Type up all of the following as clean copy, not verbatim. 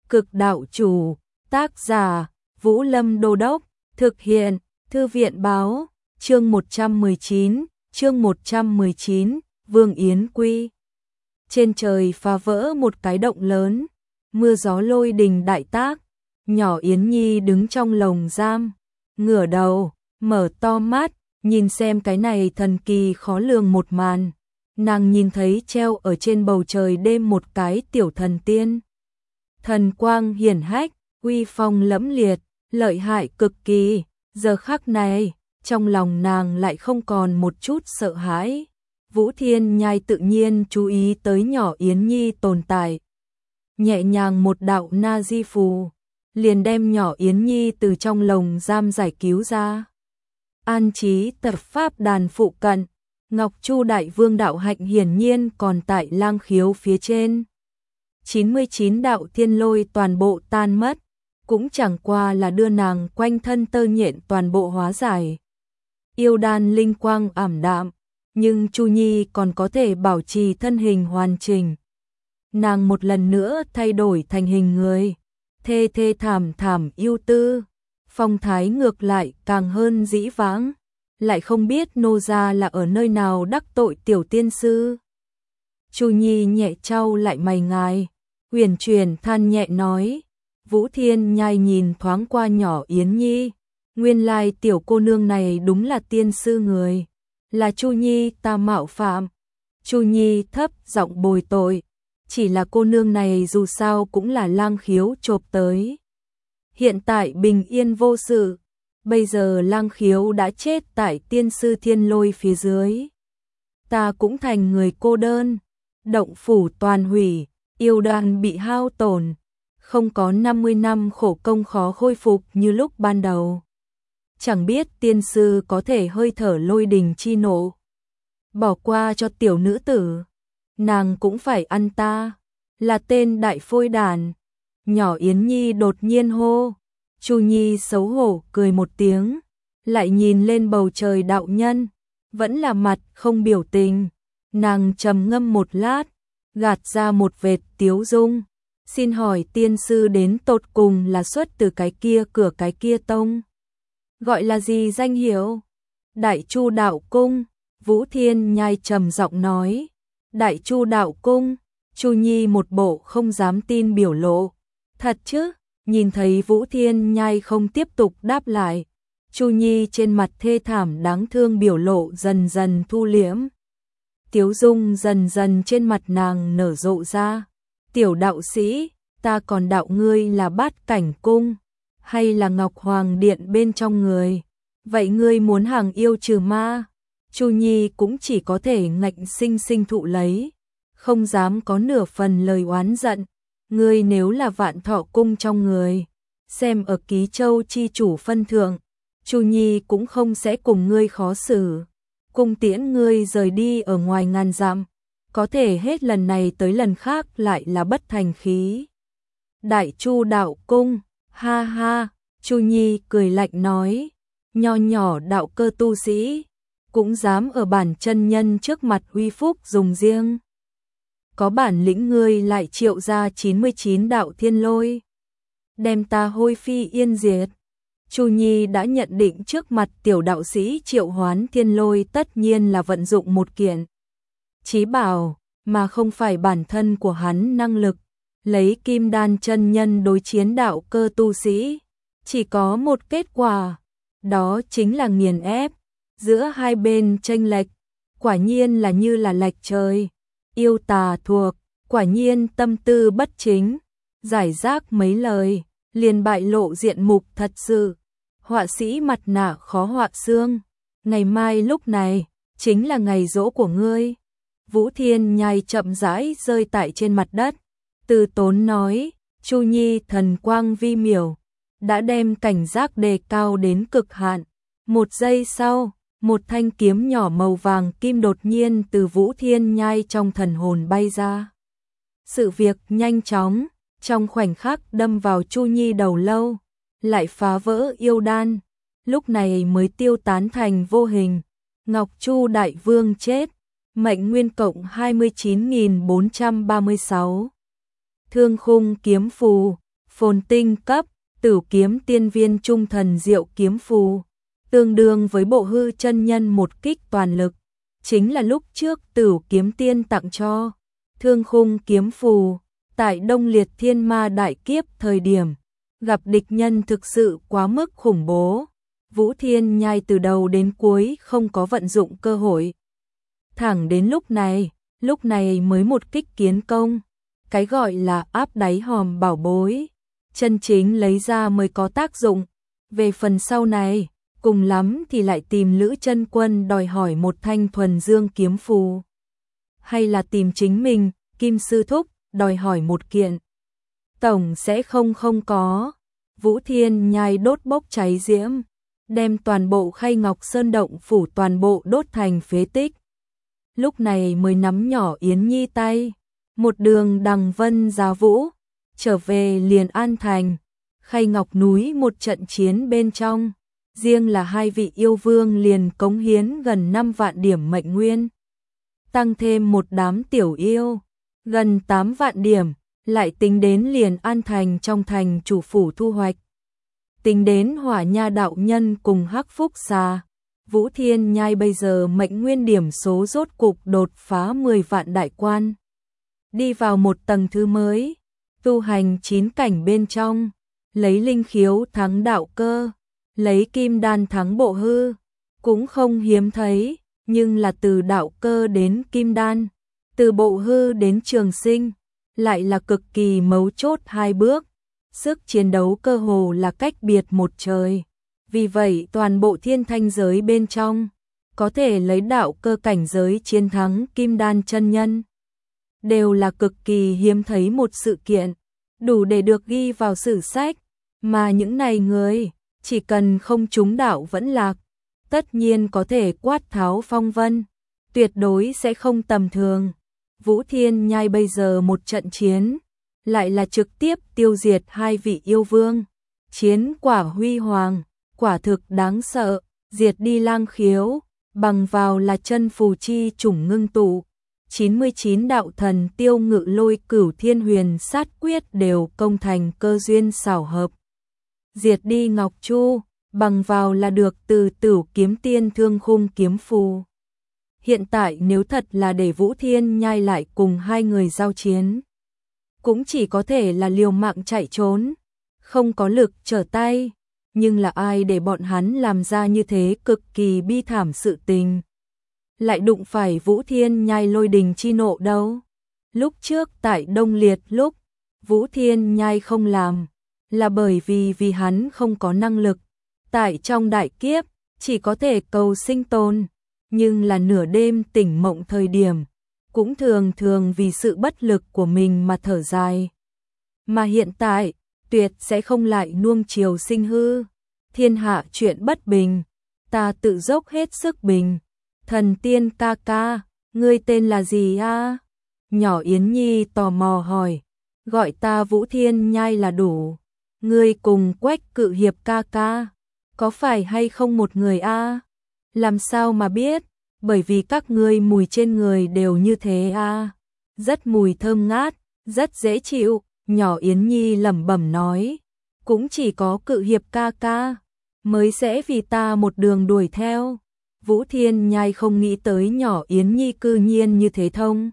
Cực đạo chủ, tác giả, Vũ Lâm Đô Đốc, thực hiện, Thư viện báo, chương 119, Vương Yến Quy. Trên trời phá vỡ một cái động lớn, mưa gió lôi đình đại tác, nhỏ Yến Nhi đứng trong lồng giam, ngửa đầu, mở to mắt, nhìn xem cái này thần kỳ khó lường một màn. Nàng nhìn thấy treo ở trên bầu trời đêm một cái tiểu thần tiên. Thần quang hiển hách, uy phong lẫm liệt, lợi hại cực kỳ, giờ khắc này, trong lòng nàng lại không còn một chút sợ hãi. Vũ Thiên Nhai tự nhiên chú ý tới nhỏ Yến Nhi tồn tại. Nhẹ nhàng một đạo na di phù, liền đem nhỏ Yến Nhi từ trong lồng giam giải cứu ra. An trí tập pháp đàn phụ cận, Ngọc Chu Đại Vương đạo hạnh hiển nhiên còn tại lang khiếu phía trên. 99 đạo thiên lôi toàn bộ tan mất, cũng chẳng qua là đưa nàng quanh thân tơ nhện toàn bộ hóa giải. Yêu đan linh quang ảm đạm, nhưng Chu Nhi còn có thể bảo trì thân hình hoàn chỉnh. Nàng một lần nữa thay đổi thành hình người, thê thê thảm thảm yêu tư, phong thái ngược lại càng hơn dĩ vãng, lại không biết nô gia là ở nơi nào đắc tội tiểu tiên sư. Chu Nhi nhẹ trao lại mày ngài, huyền truyền than nhẹ nói. Vũ Thiên Nhai nhìn thoáng qua nhỏ Yến Nhi, nguyên lai tiểu cô nương này đúng là tiên sư người, là Chu Nhi ta mạo phạm. Chu Nhi thấp giọng bồi tội, chỉ là cô nương này dù sao cũng là lang khiếu chộp tới. Hiện tại bình yên vô sự, bây giờ lang khiếu đã chết tại tiên sư thiên lôi phía dưới. Ta cũng thành người cô đơn, động phủ toàn hủy, yêu đan bị hao tổn, không có 50 năm khổ công khó khôi phục như lúc ban đầu. Chẳng biết tiên sư có thể hơi thở lôi đình chi nộ, bỏ qua cho tiểu nữ tử, nàng cũng phải ăn ta, là tên đại phôi đàn. Nhỏ Yến Nhi đột nhiên hô. Chu Nhi xấu hổ cười một tiếng, lại nhìn lên bầu trời đạo nhân, vẫn là mặt không biểu tình. Nàng trầm ngâm một lát, gạt ra một vệt tiếu dung. Xin hỏi tiên sư đến tột cùng là xuất từ cái kia cửa cái kia tông, gọi là gì danh hiệu? Đại Chu Đạo Cung. Vũ Thiên Nhai trầm giọng nói. Đại Chu Đạo Cung. Chu Nhi một bộ không dám tin biểu lộ. Thật chứ? Nhìn thấy Vũ Thiên Nhai không tiếp tục đáp lại, Chu Nhi trên mặt thê thảm đáng thương biểu lộ dần dần thu liễm. Tiếu dung dần dần trên mặt nàng nở rộ ra. Tiểu đạo sĩ, ta còn đạo ngươi là Bát Cảnh Cung, hay là Ngọc Hoàng Điện bên trong người? Vậy ngươi muốn hàng yêu trừ ma? Chu Nhi cũng chỉ có thể ngạnh sinh sinh thụ lấy, không dám có nửa phần lời oán giận. Ngươi nếu là Vạn Thọ Cung trong người, xem ở Ký Châu chi chủ phân thượng, Chu Nhi cũng không sẽ cùng ngươi khó xử. Cung tiễn ngươi rời đi ở ngoài ngàn dặm, có thể hết lần này tới lần khác lại là bất thành khí. Đại Chu Đạo Cung, ha ha, Chu Nhi cười lạnh nói, nho nhỏ đạo cơ tu sĩ, cũng dám ở bản chân nhân trước mặt huy phúc dùng riêng. Có bản lĩnh ngươi lại triệu ra 99 đạo thiên lôi, đem ta hôi phi yên diệt. Chu Nhi đã nhận định trước mặt tiểu đạo sĩ triệu hoán thiên lôi tất nhiên là vận dụng một kiện chí bảo, mà không phải bản thân của hắn năng lực. Lấy kim đan chân nhân đối chiến đạo cơ tu sĩ, chỉ có một kết quả, đó chính là nghiền ép. Giữa hai bên chênh lệch, quả nhiên là như là lệch trời. Yêu tà thuộc, quả nhiên tâm tư bất chính, giải rác mấy lời, liền bại lộ diện mục thật sự. Họa sĩ mặt nạ khó họa xương, ngày mai lúc này, chính là ngày giỗ của ngươi. Vũ Thiên Nhai chậm rãi rơi tại trên mặt đất, từ tốn nói. Chu Nhi thần quang vi miểu, đã đem cảnh giác đề cao đến cực hạn. Một giây sau, một thanh kiếm nhỏ màu vàng kim đột nhiên từ Vũ Thiên Nhai trong thần hồn bay ra. Sự việc nhanh chóng, trong khoảnh khắc đâm vào Chu Nhi đầu lâu, lại phá vỡ yêu đan, lúc này mới tiêu tán thành vô hình. Ngọc Chu Đại Vương chết, mệnh nguyên cộng 29.436. Thương khung kiếm phù, phồn tinh cấp, Tử kiếm tiên viên trung thần diệu kiếm phù, tương đương với Bộ Hư chân nhân một kích toàn lực, chính là lúc trước Tử kiếm tiên tặng cho. Thương khung kiếm phù, tại Đông Liệt Thiên Ma đại kiếp thời điểm, gặp địch nhân thực sự quá mức khủng bố. Vũ Thiên Nhai từ đầu đến cuối không có vận dụng cơ hội. Thẳng đến lúc này mới một kích kiến công. Cái gọi là áp đáy hòm bảo bối, chân chính lấy ra mới có tác dụng. Về phần sau này, cùng lắm thì lại tìm Lữ Chân Quân đòi hỏi một thanh thuần dương kiếm phù. Hay là tìm chính mình, Kim Sư Thúc, đòi hỏi một kiện. Tổng sẽ không có. Vũ Thiên Nhai đốt bốc cháy diễm, đem toàn bộ Khay Ngọc Sơn động phủ toàn bộ đốt thành phế tích. Lúc này mới nắm nhỏ Yến Nhi tay, một đường đằng vân giá vũ, trở về liền An Thành. Khay Ngọc núi một trận chiến bên trong, riêng là hai vị yêu vương liền cống hiến gần 5 vạn điểm mệnh nguyên. Tăng thêm một đám tiểu yêu, gần 8 vạn điểm, lại tính đến liền An Thành trong thành chủ phủ thu hoạch. Tính đến Hỏa Nha đạo nhân cùng Hắc Phúc Xà, Vũ Thiên Nhai bây giờ mệnh nguyên điểm số rốt cục đột phá 10 vạn đại quan. Đi vào một tầng thứ mới, tu hành 9 cảnh bên trong, lấy linh khiếu thắng đạo cơ, lấy kim đan thắng bộ hư, cũng không hiếm thấy, nhưng là từ đạo cơ đến kim đan, từ bộ hư đến trường sinh, lại là cực kỳ mấu chốt hai bước. Sức chiến đấu cơ hồ là cách biệt một trời. Vì vậy toàn bộ thiên thanh giới bên trong, có thể lấy đạo cơ cảnh giới chiến thắng kim đan chân nhân, đều là cực kỳ hiếm thấy một sự kiện, đủ để được ghi vào sử sách. Mà những này người, chỉ cần không trúng đạo vẫn lạc, tất nhiên có thể quát tháo phong vân, tuyệt đối sẽ không tầm thường. Vũ Thiên Nhai bây giờ một trận chiến, lại là trực tiếp tiêu diệt hai vị yêu vương. Chiến quả huy hoàng, quả thực đáng sợ, diệt đi lang khiếu, bằng vào là chân phù chi chủng ngưng tụ. 99 đạo thần tiêu ngự lôi cửu thiên huyền sát quyết đều công thành cơ duyên xảo hợp. Diệt đi Ngọc Chu, bằng vào là được từ Tử kiếm tiên thương khung kiếm phù. Hiện tại nếu thật là để Vũ Thiên Nhai lại cùng hai người giao chiến, cũng chỉ có thể là liều mạng chạy trốn, không có lực trở tay. Nhưng là ai để bọn hắn làm ra như thế cực kỳ bi thảm sự tình, lại đụng phải Vũ Thiên Nhai lôi đình chi nộ đâu. Lúc trước tại Đông Liệt lúc, Vũ Thiên Nhai không làm, là bởi vì hắn không có năng lực. Tại trong đại kiếp, chỉ có thể cầu sinh tồn, nhưng là nửa đêm tỉnh mộng thời điểm, cũng thường vì sự bất lực của mình mà thở dài. Mà hiện tại, tuyệt sẽ không lại nuông chiều sinh hư. Thiên hạ chuyện bất bình, ta tự dốc hết sức bình. Thần tiên ca ca, ngươi tên là gì a? Nhỏ Yến Nhi tò mò hỏi. Gọi ta Vũ Thiên Nhai là đủ. Ngươi cùng Quách Cự Hiệp ca ca, có phải hay không một người a? Làm sao mà biết? Bởi vì các ngươi mùi trên người đều như thế a. Rất mùi thơm ngát, rất dễ chịu. Nhỏ Yến Nhi lẩm bẩm nói. Cũng chỉ có Cự Hiệp ca ca mới sẽ vì ta một đường đuổi theo. Vũ Thiên Nhai không nghĩ tới nhỏ Yến Nhi cư nhiên như thế thông.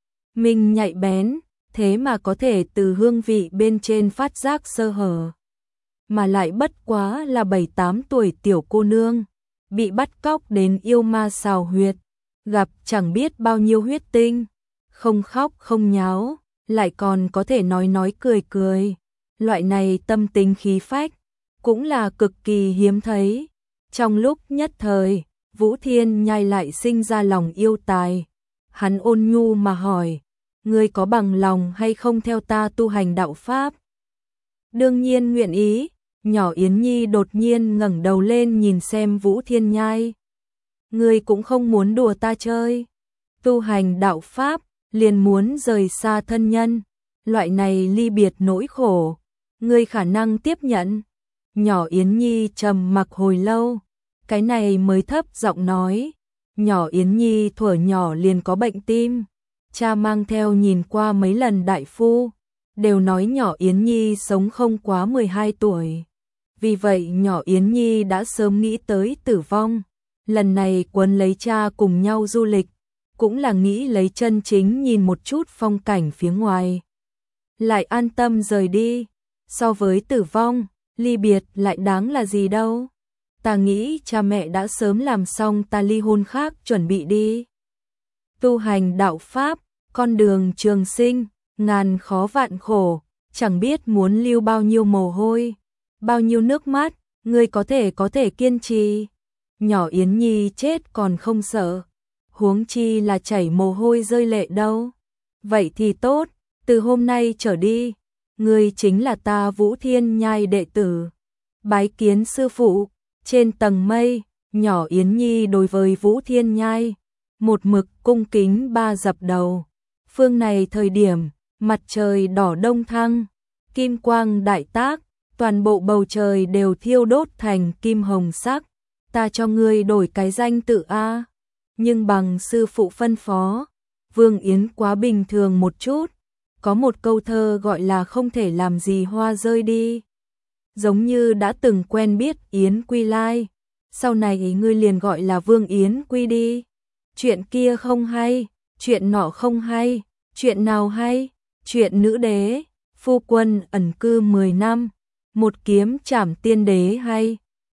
Mình nhạy bén, thế mà có thể từ hương vị bên trên phát giác sơ hở. Mà lại bất quá là 7-8 tuổi tiểu cô nương, bị bắt cóc đến yêu ma xào huyệt, gặp chẳng biết bao nhiêu huyết tinh, không khóc không nháo, lại còn có thể nói cười. Loại này tâm tính khí phách, cũng là cực kỳ hiếm thấy. Trong lúc nhất thời, Vũ Thiên Nhai lại sinh ra lòng yêu tài. Hắn ôn nhu mà hỏi, ngươi có bằng lòng hay không theo ta tu hành đạo pháp? Đương nhiên nguyện ý. Nhỏ Yến Nhi đột nhiên ngẩng đầu lên nhìn xem Vũ Thiên Nhai. Ngươi cũng không muốn đùa ta chơi. Tu hành đạo pháp, liền muốn rời xa thân nhân. Loại này ly biệt nỗi khổ, ngươi khả năng tiếp nhận. Nhỏ Yến Nhi trầm mặc hồi lâu, cái này mới thấp giọng nói. Nhỏ Yến Nhi thuở nhỏ liền có bệnh tim, cha mang theo nhìn qua mấy lần đại phu, đều nói nhỏ Yến Nhi sống không quá 12 tuổi. Vì vậy nhỏ Yến Nhi đã sớm nghĩ tới tử vong. Lần này Quân lấy cha cùng nhau du lịch, cũng là nghĩ lấy chân chính nhìn một chút phong cảnh phía ngoài. Lại an tâm rời đi, so với tử vong, ly biệt lại đáng là gì đâu. Ta nghĩ cha mẹ đã sớm làm xong ta ly hôn khác chuẩn bị đi. Tu hành đạo Pháp, con đường trường sinh, ngàn khó vạn khổ, chẳng biết muốn lưu bao nhiêu mồ hôi, bao nhiêu nước mắt, ngươi có thể kiên trì. Nhỏ Yến Nhi chết còn không sợ, huống chi là chảy mồ hôi rơi lệ đâu. Vậy thì tốt, từ hôm nay trở đi, ngươi chính là ta Vũ Thiên Nhai đệ tử. Bái kiến sư phụ. Trên tầng mây, nhỏ Yến Nhi đối với Vũ Thiên Nhai một mực cung kính ba dập đầu. Phương này thời điểm, mặt trời đỏ đông thăng, kim quang đại tác, toàn bộ bầu trời đều thiêu đốt thành kim hồng sắc. Ta cho ngươi đổi cái danh tự a. Nhưng bằng sư phụ phân phó, Vương Yến quá bình thường một chút, có một câu thơ gọi là không thể làm gì hoa rơi đi. Giống như đã từng quen biết Yến Quy Lai, sau này ngươi liền gọi là Vương Yến Quy đi. Chuyện kia không hay, chuyện nọ không hay, chuyện nào hay? Chuyện nữ đế, phu quân ẩn cư 10 năm, một kiếm trảm tiên đế hay?